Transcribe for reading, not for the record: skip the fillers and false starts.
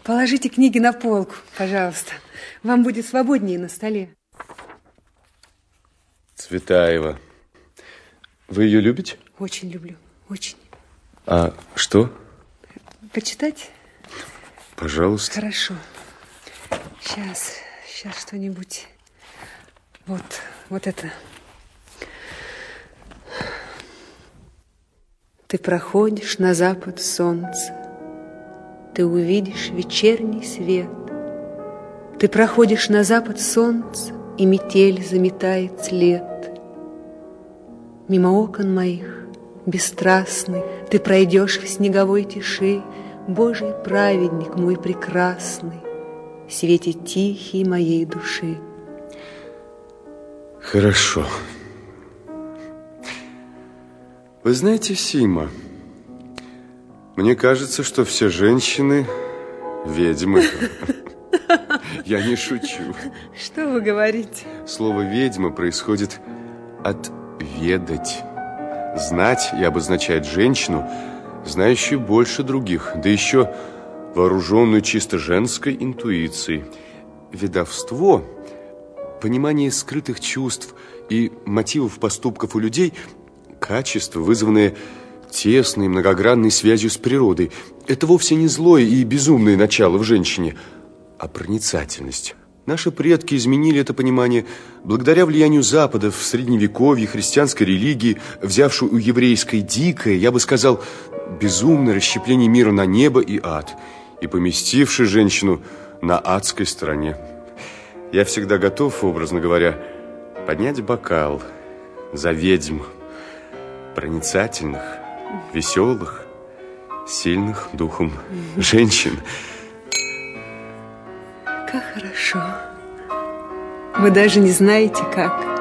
Положите книги на полку, пожалуйста. Вам будет свободнее на столе. Цветаева. Вы ее любите? Очень люблю, очень. А что? Почитать? Пожалуйста. Хорошо. Сейчас что-нибудь. Вот это. Ты проходишь на запад солнца, ты увидишь вечерний свет. Ты проходишь на запад солнца, и метель заметает след. Мимо окон моих, бесстрастный, ты пройдешь в снеговой тиши, Божий праведник мой прекрасный, в свете тихий моей души. Хорошо. Вы знаете, Сима, мне кажется, что все женщины ведьмы. Я не шучу. Что вы говорите? Слово «ведьма» происходит от «ведать». Знать и обозначает женщину, знающую больше других, да еще вооруженную чисто женской интуицией. Ведовство, понимание скрытых чувств и мотивов поступков у людей – качества, вызванные тесной, многогранной связью с природой. Это вовсе не злое и безумное начало в женщине, а проницательность. Наши предки изменили это понимание благодаря влиянию Запада в Средневековье, христианской религии, взявшей у еврейской дикое, я бы сказал, безумное расщепление мира на небо и ад, и поместившей женщину на адской стороне. Я всегда готов, образно говоря, поднять бокал за ведьм, проницательных, веселых, сильных духом женщин. Как хорошо. Вы даже не знаете, как.